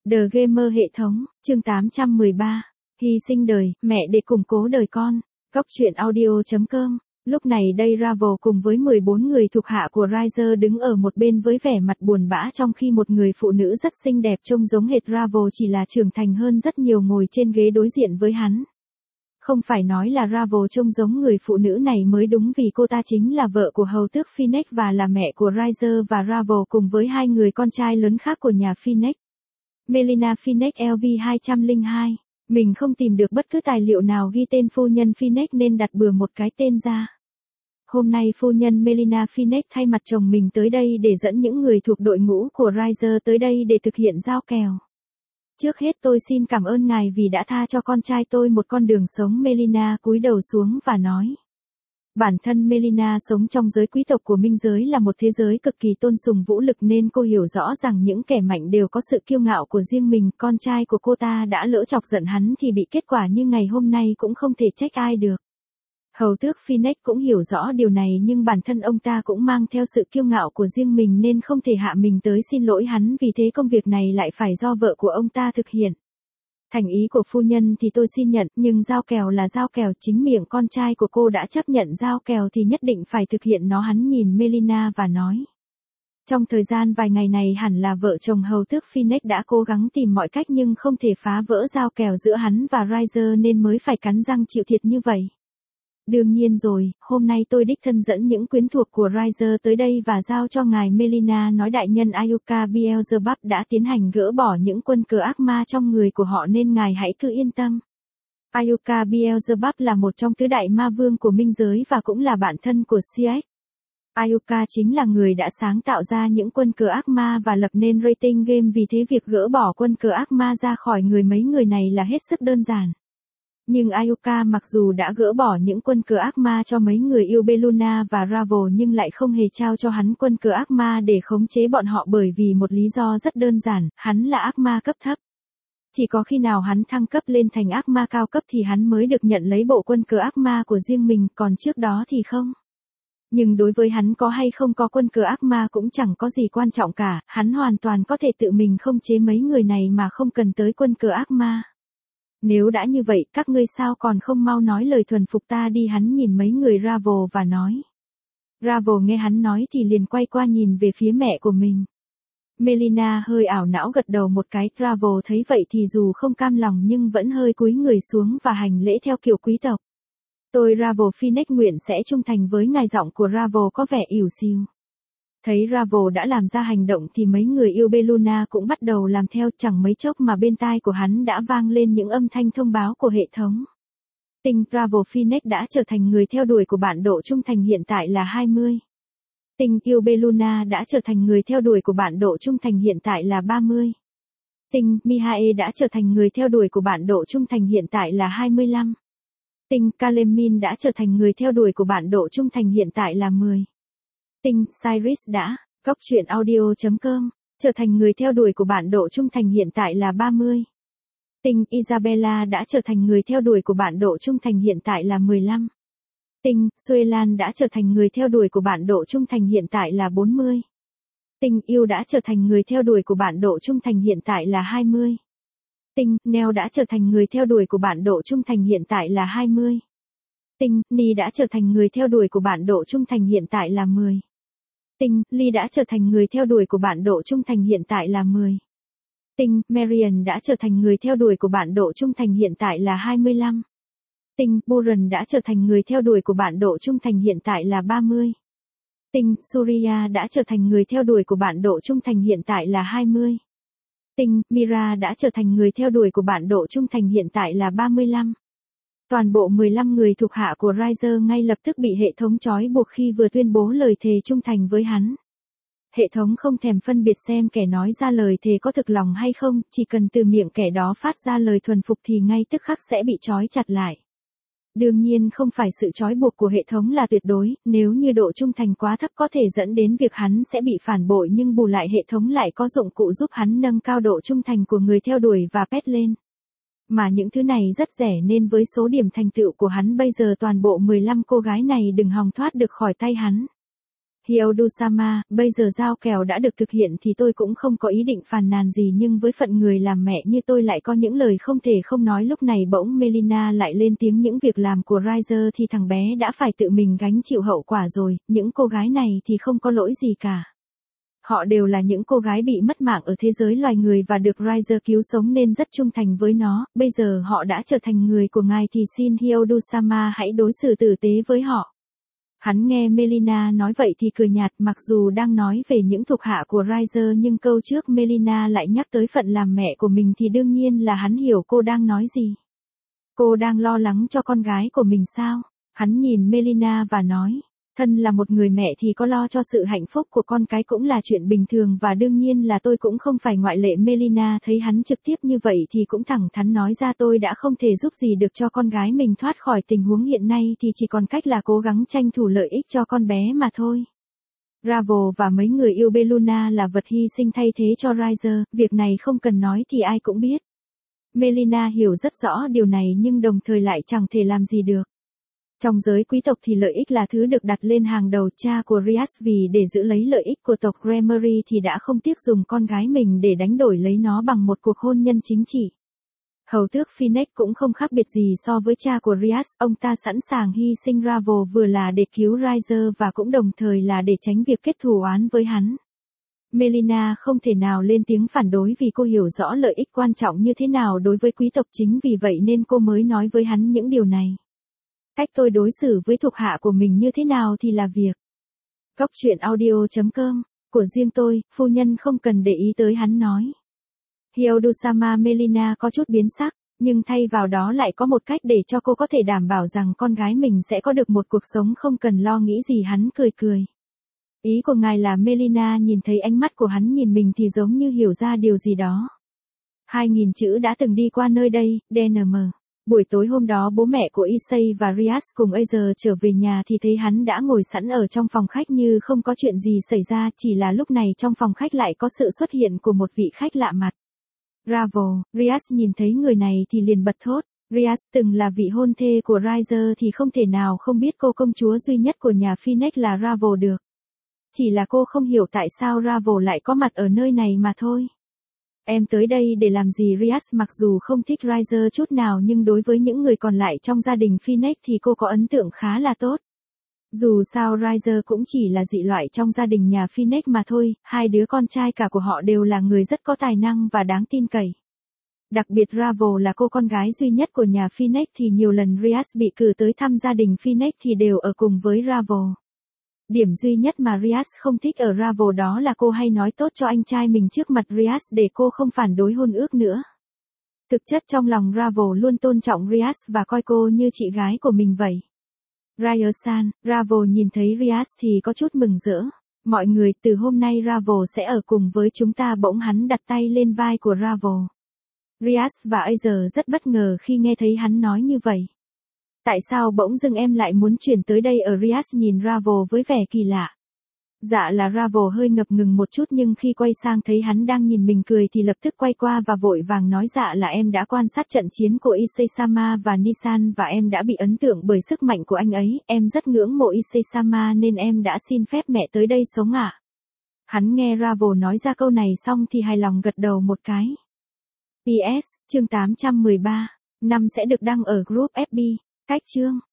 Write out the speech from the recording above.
The Gamer hệ thống, chương 813. Hy sinh đời, mẹ để củng cố đời con. Góc truyện audio.com. Lúc này đây Ravel cùng với 14 người thuộc hạ của Riser đứng ở một bên với vẻ mặt buồn bã, trong khi một người phụ nữ rất xinh đẹp trông giống hệt Ravel chỉ là trưởng thành hơn rất nhiều ngồi trên ghế đối diện với hắn. Không phải nói là Ravel trông giống người phụ nữ này mới đúng, vì cô ta chính là vợ của hầu tước Phoenix và là mẹ của Riser và Ravel cùng với hai người con trai lớn khác của nhà Phoenix. Melina Phoenix LV202. Mình không tìm được bất cứ tài liệu nào ghi tên phu nhân Phoenix nên đặt bừa một cái tên ra. Hôm nay phu nhân Melina Phoenix thay mặt chồng mình tới đây để dẫn những người thuộc đội ngũ của Riser tới đây để thực hiện giao kèo. Trước hết tôi xin cảm ơn ngài vì đã tha cho con trai tôi một con đường sống. Melina cúi đầu xuống và nói. Bản thân Melina sống trong giới quý tộc của minh giới là một thế giới cực kỳ tôn sùng vũ lực, nên cô hiểu rõ rằng những kẻ mạnh đều có sự kiêu ngạo của riêng mình. Con trai của cô ta đã lỡ chọc giận hắn thì bị kết quả như ngày hôm nay cũng không thể trách ai được. Hầu tước Phoenix cũng hiểu rõ điều này, nhưng bản thân ông ta cũng mang theo sự kiêu ngạo của riêng mình nên không thể hạ mình tới xin lỗi hắn, vì thế công việc này lại phải do vợ của ông ta thực hiện. Thành ý của phu nhân thì tôi xin nhận, nhưng giao kèo là giao kèo, chính miệng con trai của cô đã chấp nhận giao kèo thì nhất định phải thực hiện nó. Hắn nhìn Melina và nói. Trong thời gian vài ngày này hẳn là vợ chồng hầu tước Phoenix đã cố gắng tìm mọi cách nhưng không thể phá vỡ giao kèo giữa hắn và Riser nên mới phải cắn răng chịu thiệt như vậy. Đương nhiên rồi, hôm nay tôi đích thân dẫn những quyến thuộc của Riser tới đây và giao cho ngài. Melina nói đại nhân Ayuka Beelzebub đã tiến hành gỡ bỏ những quân cờ ác ma trong người của họ nên ngài hãy cứ yên tâm. Ayuka Beelzebub là một trong tứ đại ma vương của minh giới và cũng là bạn thân của CX. Ayuka chính là người đã sáng tạo ra những quân cờ ác ma và lập nên rating game, vì thế việc gỡ bỏ quân cờ ác ma ra khỏi người mấy người này là hết sức đơn giản. Nhưng Ayuka mặc dù đã gỡ bỏ những quân cờ ác ma cho mấy người yêu Belluna và Ravel nhưng lại không hề trao cho hắn quân cờ ác ma để khống chế bọn họ, bởi vì một lý do rất đơn giản, hắn là ác ma cấp thấp. Chỉ có khi nào hắn thăng cấp lên thành ác ma cao cấp thì hắn mới được nhận lấy bộ quân cờ ác ma của riêng mình, còn trước đó thì không. Nhưng đối với hắn có hay không có quân cờ ác ma cũng chẳng có gì quan trọng cả, hắn hoàn toàn có thể tự mình khống chế mấy người này mà không cần tới quân cờ ác ma. Nếu đã như vậy, các ngươi sao còn không mau nói lời thuần phục ta đi. Hắn nhìn mấy người Ravel và nói. Ravel nghe hắn nói thì liền quay qua nhìn về phía mẹ của mình. Melina hơi ảo não gật đầu một cái. Ravel thấy vậy thì dù không cam lòng nhưng vẫn hơi cúi người xuống và hành lễ theo kiểu quý tộc. Tôi Ravel Phoenix nguyện sẽ trung thành với ngài. Giọng của Ravel có vẻ ỉu xìu. Thấy Ravel đã làm ra hành động thì mấy người yêu Belluna cũng bắt đầu làm theo, chẳng mấy chốc mà bên tai của hắn đã vang lên những âm thanh thông báo của hệ thống. Tinh Ravel Phoenix đã trở thành người theo đuổi của bạn, độ trung thành hiện tại là 20. Tinh yêu Belluna đã trở thành người theo đuổi của bạn, độ trung thành hiện tại là 30. Tinh Mihae đã trở thành người theo đuổi của bạn, độ trung thành hiện tại là 25. Tinh Kalemin đã trở thành người theo đuổi của bạn, độ trung thành hiện tại là 10. Tinh Cyrus đã, góc truyện audio.com, trở thành người theo đuổi của bạn, độ trung thành hiện tại là 30. Tinh Isabella đã trở thành người theo đuổi của bạn, độ trung thành hiện tại là 15. Tinh Suelan đã trở thành người theo đuổi của bạn, độ trung thành hiện tại là 40. Tinh Yêu đã trở thành người theo đuổi của bạn, độ trung thành hiện tại là 20. Tinh Neo đã trở thành người theo đuổi của bạn, độ trung thành hiện tại là 20. Tinh Ni đã trở thành người theo đuổi của bạn, độ trung thành hiện tại là 10. Tinh Ly đã trở thành người theo đuổi của bạn, độ trung thành hiện tại là 10. Tinh Marian đã trở thành người theo đuổi của bạn, độ trung thành hiện tại là 25. Tinh Buran đã trở thành người theo đuổi của bạn, độ trung thành hiện tại là 30. Tinh Surya đã trở thành người theo đuổi của bạn, độ trung thành hiện tại là 20. Tinh Mira đã trở thành người theo đuổi của bạn, độ trung thành hiện tại là 35. Toàn bộ 15 người thuộc hạ của Riser ngay lập tức bị hệ thống trói buộc khi vừa tuyên bố lời thề trung thành với hắn. Hệ thống không thèm phân biệt xem kẻ nói ra lời thề có thực lòng hay không, chỉ cần từ miệng kẻ đó phát ra lời thuần phục thì ngay tức khắc sẽ bị trói chặt lại. Đương nhiên không phải sự trói buộc của hệ thống là tuyệt đối, nếu như độ trung thành quá thấp có thể dẫn đến việc hắn sẽ bị phản bội, nhưng bù lại hệ thống lại có dụng cụ giúp hắn nâng cao độ trung thành của người theo đuổi và pet lên. Mà những thứ này rất rẻ nên với số điểm thành tựu của hắn bây giờ toàn bộ 15 cô gái này đừng hòng thoát được khỏi tay hắn. Hyodo-sama, bây giờ giao kèo đã được thực hiện thì tôi cũng không có ý định phàn nàn gì, nhưng với phận người làm mẹ như tôi lại có những lời không thể không nói. Lúc này bỗng Melina lại lên tiếng, những việc làm của Riser thì thằng bé đã phải tự mình gánh chịu hậu quả rồi, những cô gái này thì không có lỗi gì cả. Họ đều là những cô gái bị mất mạng ở thế giới loài người và được Riser cứu sống nên rất trung thành với nó, bây giờ họ đã trở thành người của ngài thì xin Hyodo-sama hãy đối xử tử tế với họ. Hắn nghe Melina nói vậy thì cười nhạt, mặc dù đang nói về những thuộc hạ của Riser nhưng câu trước Melina lại nhắc tới phận làm mẹ của mình thì đương nhiên là hắn hiểu cô đang nói gì. Cô đang lo lắng cho con gái của mình sao? Hắn nhìn Melina và nói, thân là một người mẹ thì có lo cho sự hạnh phúc của con cái cũng là chuyện bình thường và đương nhiên là tôi cũng không phải ngoại lệ. Melina thấy hắn trực tiếp như vậy thì cũng thẳng thắn nói ra, tôi đã không thể giúp gì được cho con gái mình thoát khỏi tình huống hiện nay thì chỉ còn cách là cố gắng tranh thủ lợi ích cho con bé mà thôi. Ravo và mấy người yêu Belluna là vật hy sinh thay thế cho Riser, việc này không cần nói thì ai cũng biết. Melina hiểu rất rõ điều này nhưng đồng thời lại chẳng thể làm gì được. Trong giới quý tộc thì lợi ích là thứ được đặt lên hàng đầu. Cha của Rias vì để giữ lấy lợi ích của tộc Gremery thì đã không tiếc dùng con gái mình để đánh đổi lấy nó bằng một cuộc hôn nhân chính trị. Hầu tước Phoenix cũng không khác biệt gì so với cha của Rias, ông ta sẵn sàng hy sinh Ravo vừa là để cứu Riser và cũng đồng thời là để tránh việc kết thù oán với hắn. Melina không thể nào lên tiếng phản đối vì cô hiểu rõ lợi ích quan trọng như thế nào đối với quý tộc, chính vì vậy nên cô mới nói với hắn những điều này. Cách tôi đối xử với thuộc hạ của mình như thế nào thì là việc. Góc truyện audio.com, của riêng tôi, phu nhân không cần để ý tới, hắn nói. Hyodo-sama. Melina có chút biến sắc, nhưng thay vào đó lại có một cách để cho cô có thể đảm bảo rằng con gái mình sẽ có được một cuộc sống không cần lo nghĩ gì. Hắn cười cười. Ý của ngài là? Melina nhìn thấy ánh mắt của hắn nhìn mình thì giống như hiểu ra điều gì đó. 2000 chữ đã từng đi qua nơi đây, DNM. Buổi tối hôm đó bố mẹ của Issei và Rias cùng Azer trở về nhà thì thấy hắn đã ngồi sẵn ở trong phòng khách như không có chuyện gì xảy ra, chỉ là lúc này trong phòng khách lại có sự xuất hiện của một vị khách lạ mặt. Ravo. Rias nhìn thấy người này thì liền bật thốt. Rias từng là vị hôn thê của Riser thì không thể nào không biết cô công chúa duy nhất của nhà Phoenix là Ravo được. Chỉ là cô không hiểu tại sao Ravo lại có mặt ở nơi này mà thôi. Em tới đây để làm gì? Rias mặc dù không thích Riser chút nào nhưng đối với những người còn lại trong gia đình Phoenix thì cô có ấn tượng khá là tốt. Dù sao Riser cũng chỉ là dị loại trong gia đình nhà Phoenix mà thôi, hai đứa con trai cả của họ đều là người rất có tài năng và đáng tin cậy. Đặc biệt Ravo là cô con gái duy nhất của nhà Phoenix thì nhiều lần Rias bị cử tới thăm gia đình Phoenix thì đều ở cùng với Ravo. Điểm duy nhất mà Rias không thích ở Ravo đó là cô hay nói tốt cho anh trai mình trước mặt Rias để cô không phản đối hôn ước nữa. Thực chất trong lòng Ravo luôn tôn trọng Rias và coi cô như chị gái của mình vậy. Ryer-san. Ravo nhìn thấy Rias thì có chút mừng rỡ. Mọi người, từ hôm nay Ravo sẽ ở cùng với chúng ta. Bỗng hắn đặt tay lên vai của Ravo. Rias và Azer rất bất ngờ khi nghe thấy hắn nói như vậy. Tại sao bỗng dưng em lại muốn chuyển tới đây? Ở Rias nhìn Ravo với vẻ kỳ lạ. Dạ là Ravo hơi ngập ngừng một chút nhưng khi quay sang thấy hắn đang nhìn mình cười thì lập tức quay qua và vội vàng nói, dạ là em đã quan sát trận chiến của Issei-sama và Nisan và em đã bị ấn tượng bởi sức mạnh của anh ấy, em rất ngưỡng mộ Issei-sama nên em đã xin phép mẹ tới đây sống ạ. Hắn nghe Ravo nói ra câu này xong thì hài lòng gật đầu một cái. PS, chương 813, năm sẽ được đăng ở group FB, cách chương.